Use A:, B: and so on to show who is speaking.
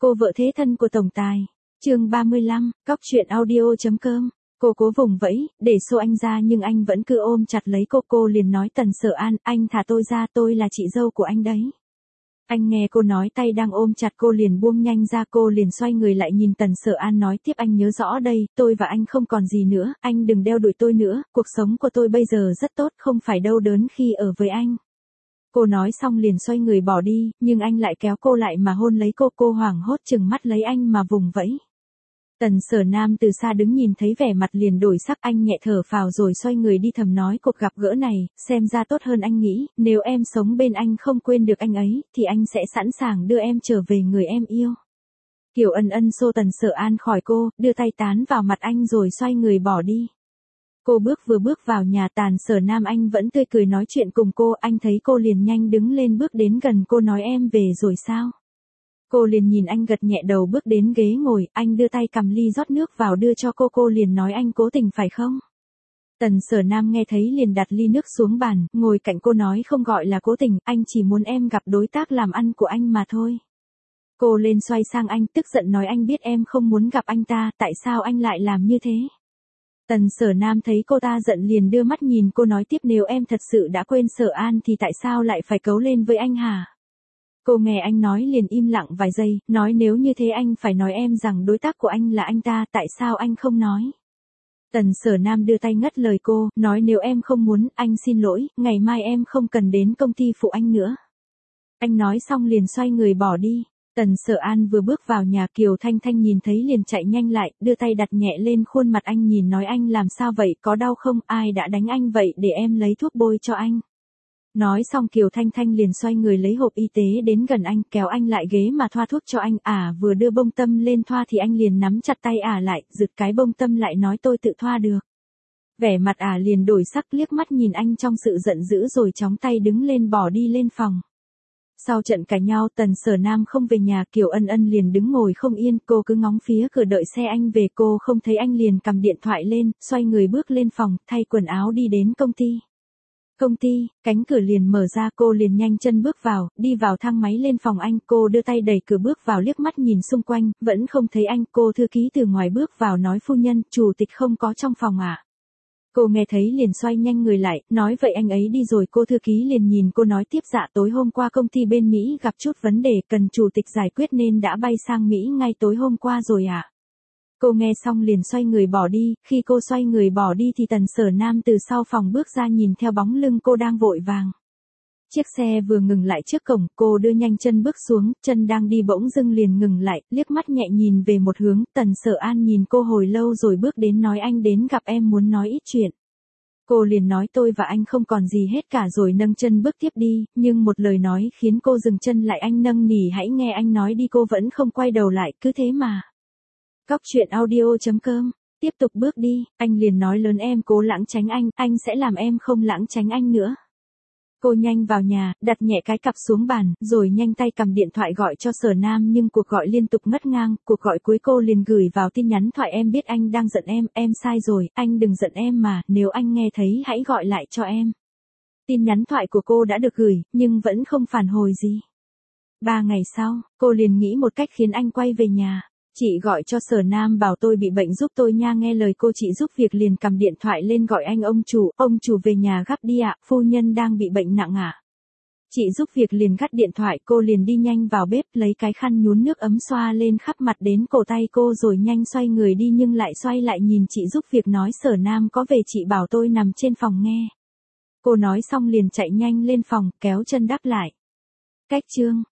A: Cô vợ thế thân của tổng tài. Chương 35, cóc truyện audio.com. Cô cố vùng vẫy, để xô anh ra nhưng anh vẫn cứ ôm chặt lấy cô liền nói Tần Sở An, anh thả tôi ra, tôi là chị dâu của anh đấy. Anh nghe cô nói tay đang ôm chặt cô liền buông nhanh ra, cô liền xoay người lại nhìn Tần Sở An nói tiếp, anh nhớ rõ đây, tôi và anh không còn gì nữa, anh đừng đeo đuổi tôi nữa, cuộc sống của tôi bây giờ rất tốt, không phải đau đớn khi ở với anh. Cô nói xong liền xoay người bỏ đi, nhưng anh lại kéo cô lại mà hôn lấy cô hoảng hốt chừng mắt lấy anh mà vùng vẫy. Tần Sở Nam từ xa đứng nhìn thấy vẻ mặt liền đổi sắc, anh nhẹ thở phào rồi xoay người đi thầm nói cuộc gặp gỡ này, xem ra tốt hơn anh nghĩ, nếu em sống bên anh không quên được anh ấy, thì anh sẽ sẵn sàng đưa em trở về người em yêu. Kiều Ân Ân xô Tần Sở An khỏi cô, đưa tay tán vào mặt anh rồi xoay người bỏ đi. Cô vừa bước vào nhà Tần Sở Nam anh vẫn tươi cười nói chuyện cùng cô, anh thấy cô liền nhanh đứng lên bước đến gần cô nói em về rồi sao? Cô liền nhìn anh gật nhẹ đầu bước đến ghế ngồi, anh đưa tay cầm ly rót nước vào đưa cho cô liền nói anh cố tình phải không? Tần Sở Nam nghe thấy liền đặt ly nước xuống bàn, ngồi cạnh cô nói không gọi là cố tình, anh chỉ muốn em gặp đối tác làm ăn của anh mà thôi. Cô lên xoay sang anh tức giận nói anh biết em không muốn gặp anh ta, tại sao anh lại làm như thế? Tần Sở Nam thấy cô ta giận liền đưa mắt nhìn cô nói tiếp nếu em thật sự đã quên Sở An thì tại sao lại phải cấu lên với anh hả? Cô nghe anh nói liền im lặng vài giây, nói nếu như thế anh phải nói em rằng đối tác của anh là anh ta, tại sao anh không nói? Tần Sở Nam đưa tay ngắt lời cô, nói nếu em không muốn, anh xin lỗi, ngày mai em không cần đến công ty phụ anh nữa. Anh nói xong liền xoay người bỏ đi. Tần Sở An vừa bước vào nhà Kiều Thanh Thanh nhìn thấy liền chạy nhanh lại, đưa tay đặt nhẹ lên khuôn mặt anh nhìn nói anh làm sao vậy, có đau không, ai đã đánh anh vậy để em lấy thuốc bôi cho anh. Nói xong Kiều Thanh Thanh liền xoay người lấy hộp y tế đến gần anh, kéo anh lại ghế mà thoa thuốc cho anh, vừa đưa bông tâm lên thoa thì anh liền nắm chặt tay lại, giựt cái bông tâm lại nói tôi tự thoa được. Vẻ mặt liền đổi sắc liếc mắt nhìn anh trong sự giận dữ rồi chóng tay đứng lên bỏ đi lên phòng. Sau trận cãi nhau Tần Sở Nam không về nhà Kiều Ân Ân liền đứng ngồi không yên, cô cứ ngóng phía cửa đợi xe anh về, cô không thấy anh liền cầm điện thoại lên, xoay người bước lên phòng, thay quần áo đi đến công ty. Công ty, cánh cửa liền mở ra cô liền nhanh chân bước vào, đi vào thang máy lên phòng anh, cô đưa tay đẩy cửa bước vào liếc mắt nhìn xung quanh, vẫn không thấy anh, cô thư ký từ ngoài bước vào nói phu nhân, chủ tịch không có trong phòng à? Cô nghe thấy liền xoay nhanh người lại, nói vậy anh ấy đi rồi, cô thư ký liền nhìn cô nói tiếp dạ tối hôm qua công ty bên Mỹ gặp chút vấn đề cần chủ tịch giải quyết nên đã bay sang Mỹ ngay tối hôm qua rồi ạ. Cô nghe xong liền xoay người bỏ đi, khi cô xoay người bỏ đi thì Tần Sở Nam từ sau phòng bước ra nhìn theo bóng lưng cô đang vội vàng. Chiếc xe vừa ngừng lại trước cổng, cô đưa nhanh chân bước xuống, chân đang đi bỗng dưng liền ngừng lại, liếc mắt nhẹ nhìn về một hướng, Tần Sở An nhìn cô hồi lâu rồi bước đến nói anh đến gặp em muốn nói ít chuyện. Cô liền nói tôi và anh không còn gì hết cả rồi nâng chân bước tiếp đi, nhưng một lời nói khiến cô dừng chân lại, anh nâng nỉ hãy nghe anh nói đi, cô vẫn không quay đầu lại, cứ thế mà. Cóc truyện audio.com, tiếp tục bước đi, anh liền nói lớn em cố lãng tránh anh sẽ làm em không lãng tránh anh nữa. Cô nhanh vào nhà, đặt nhẹ cái cặp xuống bàn, rồi nhanh tay cầm điện thoại gọi cho Sở Nam nhưng cuộc gọi liên tục ngắt ngang, cuộc gọi cuối cô liền gửi vào tin nhắn thoại em biết anh đang giận em sai rồi, anh đừng giận em mà, nếu anh nghe thấy hãy gọi lại cho em. Tin nhắn thoại của cô đã được gửi, nhưng vẫn không phản hồi gì. 3 ngày sau, cô liền nghĩ một cách khiến anh quay về nhà. Chị gọi cho Sở Nam bảo tôi bị bệnh giúp tôi nha, nghe lời cô chị giúp việc liền cầm điện thoại lên gọi anh ông chủ về nhà gấp đi ạ, phu nhân đang bị bệnh nặng ạ. Chị giúp việc liền gắt điện thoại, cô liền đi nhanh vào bếp lấy cái khăn nhún nước ấm xoa lên khắp mặt đến cổ tay cô rồi nhanh xoay người đi nhưng lại xoay lại nhìn chị giúp việc nói Sở Nam có về chị bảo tôi nằm trên phòng nghe. Cô nói xong liền chạy nhanh lên phòng, kéo chân đáp lại. Cách chương